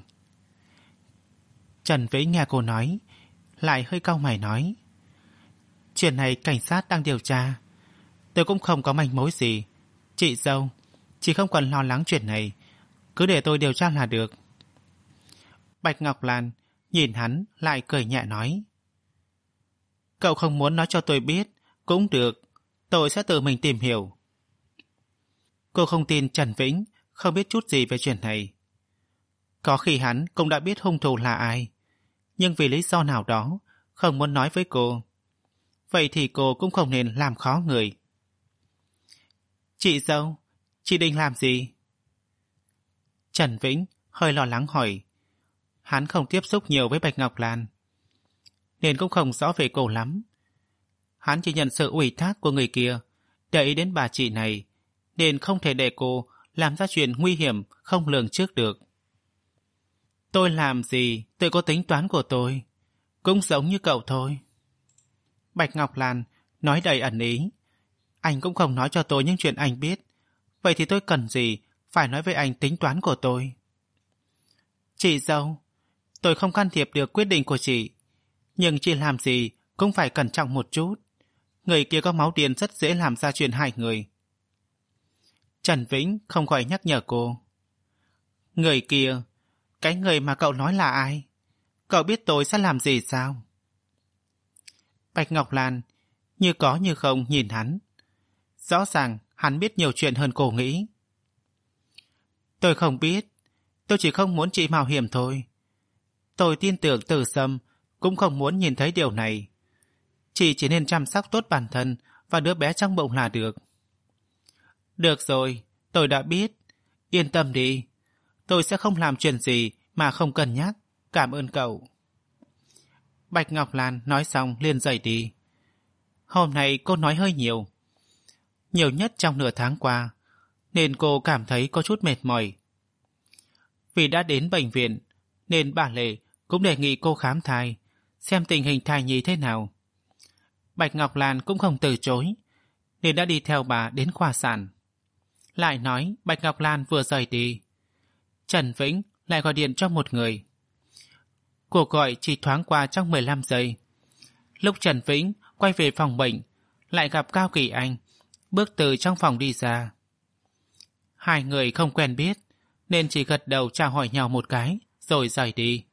Trần Vĩ nghe cô nói, lại hơi cau mày nói. Chuyện này cảnh sát đang điều tra. Tôi cũng không có manh mối gì. Chị dâu, chị không cần lo lắng chuyện này. Cứ để tôi điều tra là được. Bạch Ngọc Lan nhìn hắn lại cười nhẹ nói. Cậu không muốn nói cho tôi biết, cũng được. Tôi sẽ tự mình tìm hiểu. Cô không tin Trần Vĩnh không biết chút gì về chuyện này. Có khi hắn cũng đã biết hung thủ là ai, nhưng vì lý do nào đó không muốn nói với cô. Vậy thì cô cũng không nên làm khó người. Chị dâu, chị định làm gì? Trần Vĩnh hơi lo lắng hỏi. Hắn không tiếp xúc nhiều với Bạch Ngọc Lan, nên cũng không rõ về cô lắm. Hắn chỉ nhận sự ủy thác của người kia, để ý đến bà chị này, nên không thể để cô làm ra chuyện nguy hiểm không lường trước được. Tôi làm gì, tôi có tính toán của tôi, cũng giống như cậu thôi. Bạch Ngọc Lan nói đầy ẩn ý. Anh cũng không nói cho tôi những chuyện anh biết, vậy thì tôi cần gì phải nói với anh tính toán của tôi? Chị dâu, tôi không can thiệp được quyết định của chị, nhưng chị làm gì cũng phải cẩn trọng một chút. Người kia có máu điên rất dễ làm ra chuyện hại người. Trần Vĩnh không khỏi nhắc nhở cô. Người kia, cái người mà cậu nói là ai? Cậu biết tôi sẽ làm gì sao? Bạch Ngọc Lan như có như không nhìn hắn. Rõ ràng hắn biết nhiều chuyện hơn cô nghĩ. Tôi không biết, tôi chỉ không muốn chị mạo hiểm thôi. Tôi tin tưởng Từ Sâm cũng không muốn nhìn thấy điều này. Chị chỉ nên chăm sóc tốt bản thân và đứa bé trong bụng là được. Được rồi, tôi đã biết. Yên tâm đi. Tôi sẽ không làm chuyện gì mà không cân nhắc. Cảm ơn cậu. Bạch Ngọc Lan nói xong liền rời đi. Hôm nay cô nói hơi nhiều. Nhiều nhất trong nửa tháng qua, nên cô cảm thấy có chút mệt mỏi. Vì đã đến bệnh viện, nên bà Lệ cũng đề nghị cô khám thai, xem tình hình thai nhi thế nào. Bạch Ngọc Lan cũng không từ chối, nên đã đi theo bà đến khoa sản. Lại nói Bạch Ngọc Lan vừa rời đi, Trần Vĩnh lại gọi điện cho một người. Cuộc gọi chỉ thoáng qua trong 15 giây. Lúc Trần Vĩnh quay về phòng bệnh, lại gặp Cao Kỳ Anh bước từ trong phòng đi ra. Hai người không quen biết, nên chỉ gật đầu chào hỏi nhau một cái, rồi rời đi.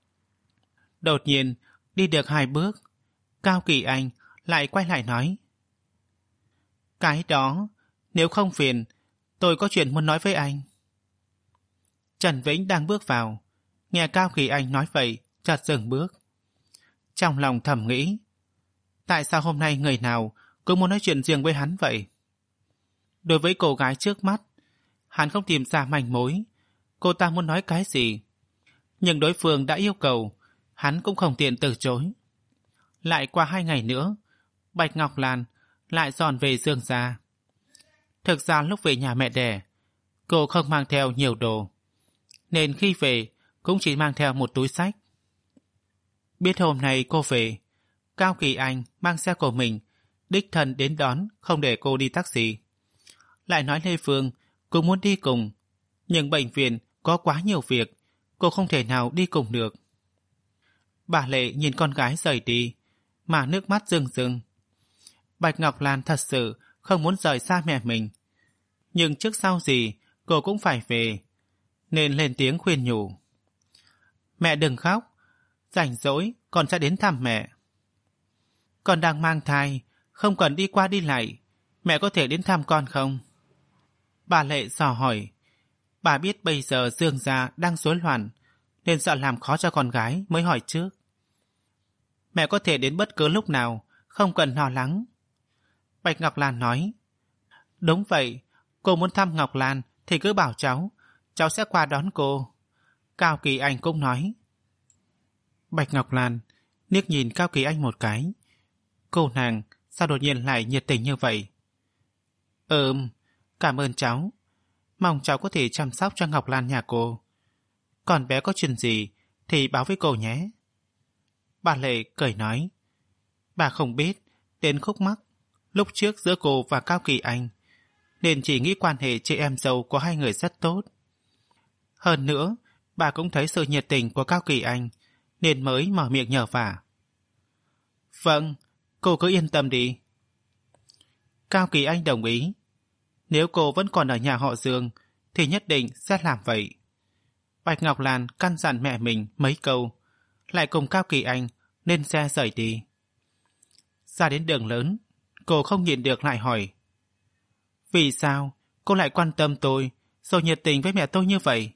Đột nhiên, đi được 2 bước, Cao Kỳ Anh lại quay lại nói. Cái đó, nếu không phiền, tôi có chuyện muốn nói với anh. Trần Vĩnh đang bước vào, nghe Cao Kỳ Anh nói vậy, chợt dừng bước. Trong lòng thầm nghĩ, tại sao hôm nay người nào cũng muốn nói chuyện riêng với hắn vậy? Đối với cô gái trước mắt, hắn không tìm ra manh mối, cô ta muốn nói cái gì. Nhưng đối phương đã yêu cầu, hắn cũng không tiện từ chối. Lại qua 2 ngày nữa, Bạch Ngọc Lan lại dọn về Dương gia. Thực ra lúc về nhà mẹ đẻ, cô không mang theo nhiều đồ, nên khi về cũng chỉ mang theo một túi xách. Biết hôm nay cô về, Cao Kỳ Anh mang xe của mình đích thân đến đón, không để cô đi taxi. Lại nói Lê Phương cũng muốn đi cùng, nhưng bệnh viện có quá nhiều việc, cô không thể nào đi cùng được. Bà Lệ nhìn con gái rời đi mà nước mắt rưng rưng. Bạch Ngọc Lan thật sự không muốn rời xa mẹ mình, nhưng trước sau gì cô cũng phải về, nên lên tiếng khuyên nhủ. Mẹ đừng khóc, rảnh rỗi con sẽ đến thăm mẹ. Con đang mang thai, không cần đi qua đi lại, mẹ có thể đến thăm con không? Bà Lệ dò hỏi. Bà biết bây giờ Dương gia đang rối loạn, nên sợ làm khó cho con gái mới hỏi trước. Mẹ có thể đến bất cứ lúc nào, không cần lo lắng. Bạch Ngọc Lan nói. Đúng vậy, cô muốn thăm Ngọc Lan thì cứ bảo cháu sẽ qua đón cô. Cao Kỳ Anh cũng nói. Bạch Ngọc Lan liếc nhìn Cao Kỳ Anh một cái. Cô nàng sao đột nhiên lại nhiệt tình như vậy? Cảm ơn cháu. Mong cháu có thể chăm sóc cho Ngọc Lan nhà cô. Còn bé có chuyện gì thì báo với cô nhé. Bà Lệ cười nói. Bà không biết đến khúc mắc lúc trước giữa cô và Cao Kỳ Anh, nên chỉ nghĩ quan hệ chị em dâu của hai người rất tốt. Hơn nữa, bà cũng thấy sự nhiệt tình của Cao Kỳ Anh, nên mới mở miệng nhờ vả. Vâng, cô cứ yên tâm đi. Cao Kỳ Anh đồng ý. Nếu cô vẫn còn ở nhà họ Dương, thì nhất định sẽ làm vậy. Bạch Ngọc Lan căn dặn mẹ mình mấy câu, lại cùng Cao Kỳ Anh lên xe rời đi. Ra đến đường lớn, cô không nhịn được lại hỏi. Vì sao cô lại quan tâm tôi, rồi nhiệt tình với mẹ tôi như vậy?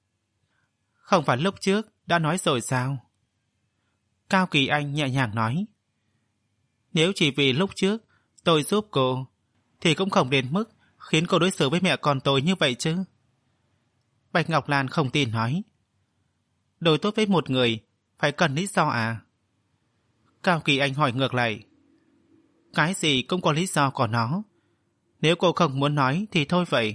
Không phải lúc trước đã nói rồi sao? Cao Kỳ Anh nhẹ nhàng nói. Nếu chỉ vì lúc trước tôi giúp cô, thì cũng không đến mức khiến cô đối xử với mẹ con tôi như vậy chứ. Bạch Ngọc Lan không tin nói. Đối tốt với một người phải cần lý do à? Cao Kỳ Anh hỏi ngược lại. Cái gì cũng có lý do của nó. Nếu cô không muốn nói thì thôi vậy.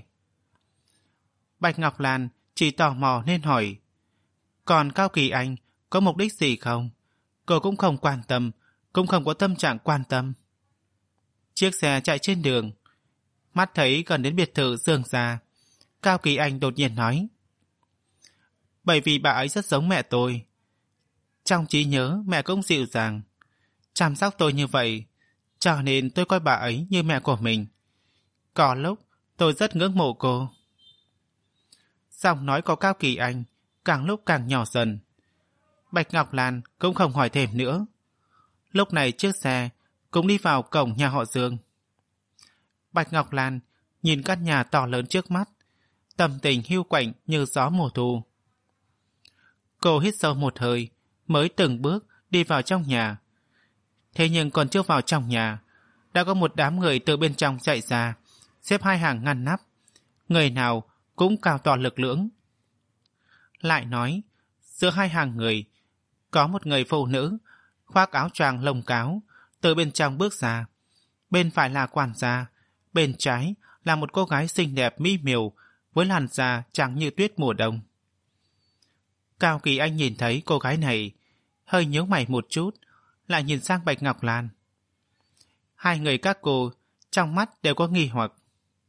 Bạch Ngọc Lan chỉ tò mò nên hỏi. Còn Cao Kỳ Anh có mục đích gì không? Cô cũng không quan tâm, cũng không có tâm trạng quan tâm. Chiếc xe chạy trên đường. Mắt thấy gần đến biệt thự Dương gia, Cao Kỳ Anh đột nhiên nói. Bởi vì bà ấy rất giống mẹ tôi. Trong trí nhớ mẹ cũng dịu dàng, chăm sóc tôi như vậy, cho nên tôi coi bà ấy như mẹ của mình. Có lúc tôi rất ngưỡng mộ cô. Giọng nói của Cao Kỳ Anh càng lúc càng nhỏ dần. Bạch Ngọc Lan cũng không hỏi thêm nữa. Lúc này chiếc xe cũng đi vào cổng nhà họ Dương. Bạch Ngọc Lan nhìn căn nhà to lớn trước mắt, tâm tình hiu quạnh như gió mùa thu. Cô hít sâu một hơi, mới từng bước đi vào trong nhà. Thế nhưng còn chưa vào trong nhà, đã có một đám người từ bên trong chạy ra, xếp hai hàng ngăn nắp. Người nào cũng cao to lực lưỡng. Lại nói, giữa hai hàng người, có một người phụ nữ, khoác áo choàng lông cáo, từ bên trong bước ra. Bên phải là quản gia, bên trái là một cô gái xinh đẹp mỹ miều, với làn da trắng như tuyết mùa đông. Cao Kỳ Anh nhìn thấy cô gái này, hơi nhíu mày một chút, lại nhìn sang Bạch Ngọc Lan. Hai người các cô trong mắt đều có nghi hoặc.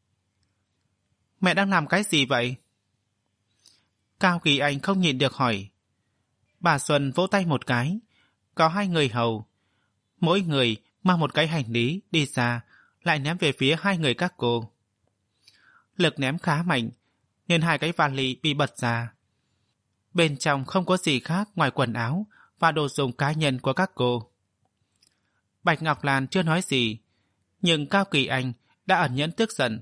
Mẹ đang làm cái gì vậy? Cao Kỳ Anh không nhìn được hỏi. Bà Xuân vỗ tay một cái, có hai người hầu, mỗi người mang một cái hành lý đi ra, lại ném về phía hai người các cô. Lực ném khá mạnh, nên hai cái vali bị bật ra. Bên trong không có gì khác ngoài quần áo và đồ dùng cá nhân của các cô. Bạch Ngọc Lan chưa nói gì, nhưng Cao Kỳ Anh đã ẩn nhẫn tức giận.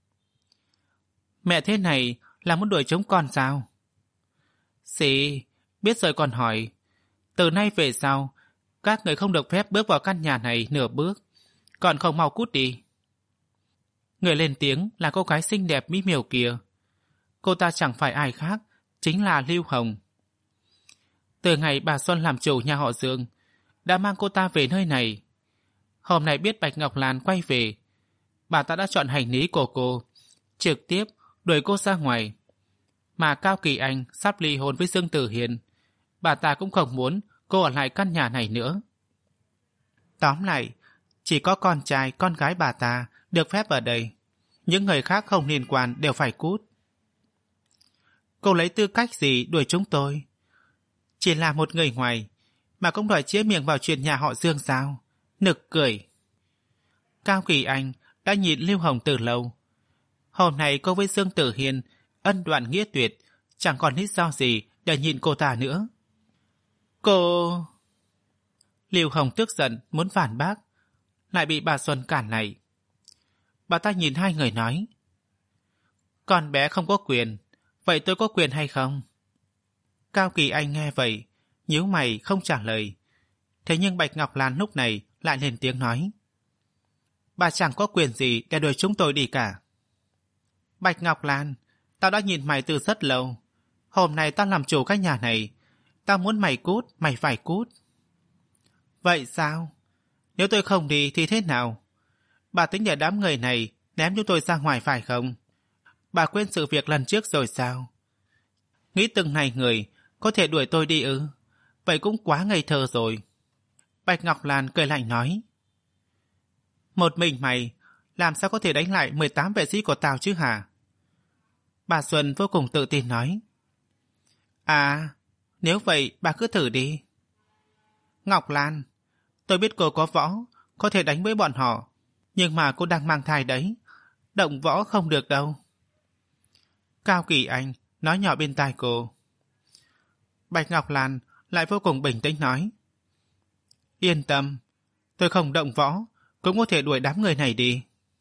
Mẹ thế này là muốn đuổi chúng con sao? Xì, biết rồi còn hỏi. Từ nay về sau, các người không được phép bước vào căn nhà này nửa bước, còn không mau cút đi. Người lên tiếng là cô gái xinh đẹp mỹ miều kia. Cô ta chẳng phải ai khác, chính là Lưu Hồng. Từ ngày bà Xuân làm chủ nhà họ Dương, đã mang cô ta về nơi này. Hôm nay biết Bạch Ngọc Lan quay về, bà ta đã chọn hành lý của cô, trực tiếp đuổi cô ra ngoài. Mà Cao Kỳ Anh sắp ly hôn với Dương Tử Hiền, bà ta cũng không muốn cô ở lại căn nhà này nữa. Tóm lại, chỉ có con trai con gái bà ta được phép ở đây. Những người khác không liên quan đều phải cút. Cô lấy tư cách gì đuổi chúng tôi? Chỉ là một người ngoài mà cũng đòi chĩa miệng vào chuyện nhà họ Dương sao? Nực cười. Cao Kỳ Anh đã nhìn Lưu Hồng từ lâu. Hôm nay cô với Dương Tử Hiền ân đoạn nghĩa tuyệt, chẳng còn lý do gì để nhìn cô ta nữa. Cô... Lưu Hồng tức giận muốn phản bác, lại bị bà Xuân cản lại. Bà ta nhìn hai người nói. Con bé không có quyền, vậy tôi có quyền hay không? Cao Kỳ Anh nghe vậy, nhíu mày không trả lời. Thế nhưng Bạch Ngọc Lan lúc này lại lên tiếng nói. Bà chẳng có quyền gì để đuổi chúng tôi đi cả. Bạch Ngọc Lan, tao đã nhìn mày từ rất lâu. Hôm nay tao làm chủ cái nhà này. Tao muốn mày cút, mày phải cút. Vậy sao? Nếu tôi không đi thì thế nào? Bà tính để đám người này ném chúng tôi ra ngoài phải không? Bà quên sự việc lần trước rồi sao? Nghĩ từng này người có thể đuổi tôi đi ư? Vậy cũng quá ngây thơ rồi. Bạch Ngọc Lan cười lạnh nói. Một mình mày làm sao có thể đánh lại 18 vệ sĩ của tao chứ hả? Bà Xuân vô cùng tự tin nói. À, nếu vậy bà cứ thử đi. Ngọc Lan, tôi biết cô có võ, có thể đánh với bọn họ, nhưng mà cô đang mang thai đấy, động võ không được đâu. Cao Kỳ Anh nói nhỏ bên tai cô. Bạch Ngọc Lan lại vô cùng bình tĩnh nói. Yên tâm, tôi không động võ, cũng có thể đuổi đám người này đi.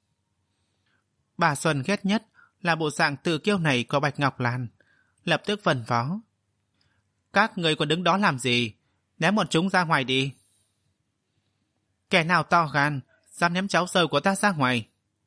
Bà Xuân ghét nhất là bộ dạng tự kiêu này của Bạch Ngọc Lan, lập tức vần vó. Các người còn đứng đó làm gì? Ném bọn chúng ra ngoài đi. Kẻ nào to gan, dám ném cháu dâu của ta ra ngoài?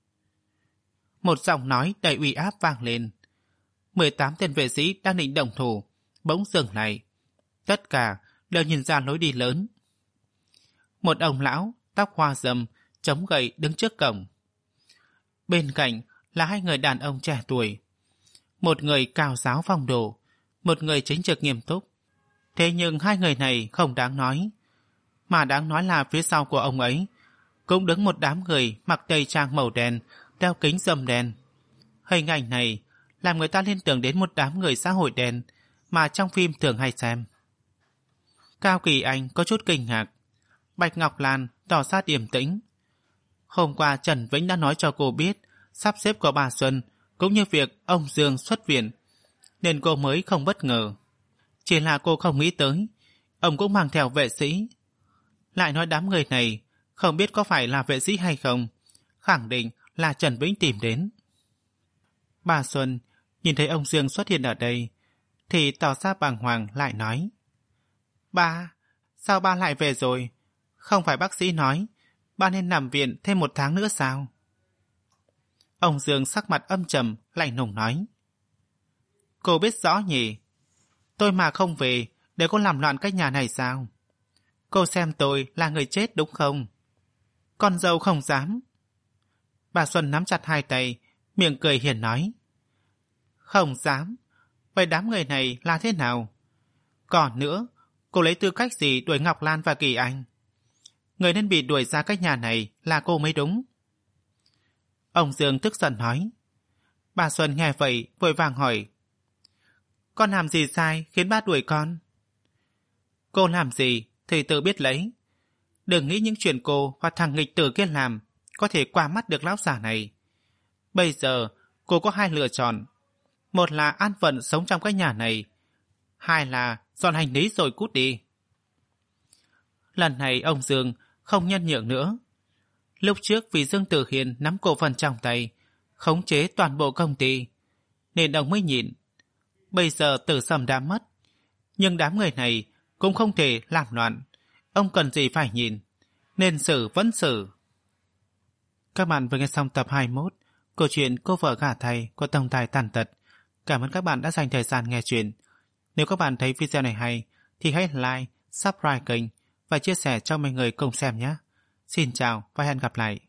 Một giọng nói đầy uy áp vang lên. 18 tên vệ sĩ đang định động thủ, bỗng dừng lại. Tất cả đều nhìn ra lối đi lớn. Một ông lão, tóc hoa râm, chống gậy đứng trước cổng. Bên cạnh là hai người đàn ông trẻ tuổi. Một người cao giáo phong độ, một người chính trực nghiêm túc. Thế nhưng hai người này không đáng nói. Mà đáng nói là phía sau của ông ấy cũng đứng một đám người mặc tây trang màu đen, đeo kính râm đen. Hình ảnh này làm người ta liên tưởng đến một đám người xã hội đen mà trong phim thường hay xem. Cao Kỳ Anh có chút kinh ngạc. Bạch Ngọc Lan tỏ ra điềm tĩnh. Hôm qua Trần Vĩnh đã nói cho cô biết sắp xếp của bà Xuân cũng như việc ông Dương xuất viện, nên cô mới không bất ngờ. Chỉ là cô không nghĩ tới ông cũng mang theo vệ sĩ. Lại nói đám người này không biết có phải là vệ sĩ hay không, khẳng định là Trần Vĩnh tìm đến. Bà Xuân nhìn thấy ông Dương xuất hiện ở đây thì tỏ ra bàng hoàng, lại nói. Ba, sao ba lại về rồi? Không phải bác sĩ nói ba nên nằm viện thêm 1 tháng nữa sao? Ông Dương sắc mặt âm trầm, lạnh lùng nói. Cô biết rõ nhỉ? Tôi mà không về để cô làm loạn cái nhà này sao? Cô xem tôi là người chết đúng không? Con dâu không dám. Bà Xuân nắm chặt hai tay, miệng cười hiền nói. Không dám? Vậy đám người này là thế nào? Còn nữa, cô lấy tư cách gì đuổi Ngọc Lan và Kỳ Anh? Người nên bị đuổi ra cái nhà này là cô mới đúng. Ông Dương tức giận nói. Bà Xuân nghe vậy vội vàng hỏi. Con làm gì sai khiến ba đuổi con? Cô làm gì thì tự biết lấy. Đừng nghĩ những chuyện cô và thằng nghịch tử kia làm có thể qua mắt được lão già này. Bây giờ cô có 2 lựa chọn. Một là an phận sống trong cái nhà này, 2 là dọn hành lý rồi cút đi. Lần này ông Dương không nhân nhượng nữa. Lúc trước vì Dương Tử Hiền nắm cổ phần trong tay, khống chế toàn bộ công ty, nên ông mới nhịn. Bây giờ Tử Sầm đã mất, nhưng đám người này cũng không thể làm loạn. Ông cần gì phải nhìn, nên xử vẫn xử. Các bạn vừa nghe xong tập 21 câu chuyện Cô Vợ Gả Thầy của tổng tài Tàn Tật. Cảm ơn các bạn đã dành thời gian nghe chuyện. Nếu các bạn thấy video này hay thì hãy like, subscribe kênh và chia sẻ cho mọi người cùng xem nhé. Xin chào và hẹn gặp lại.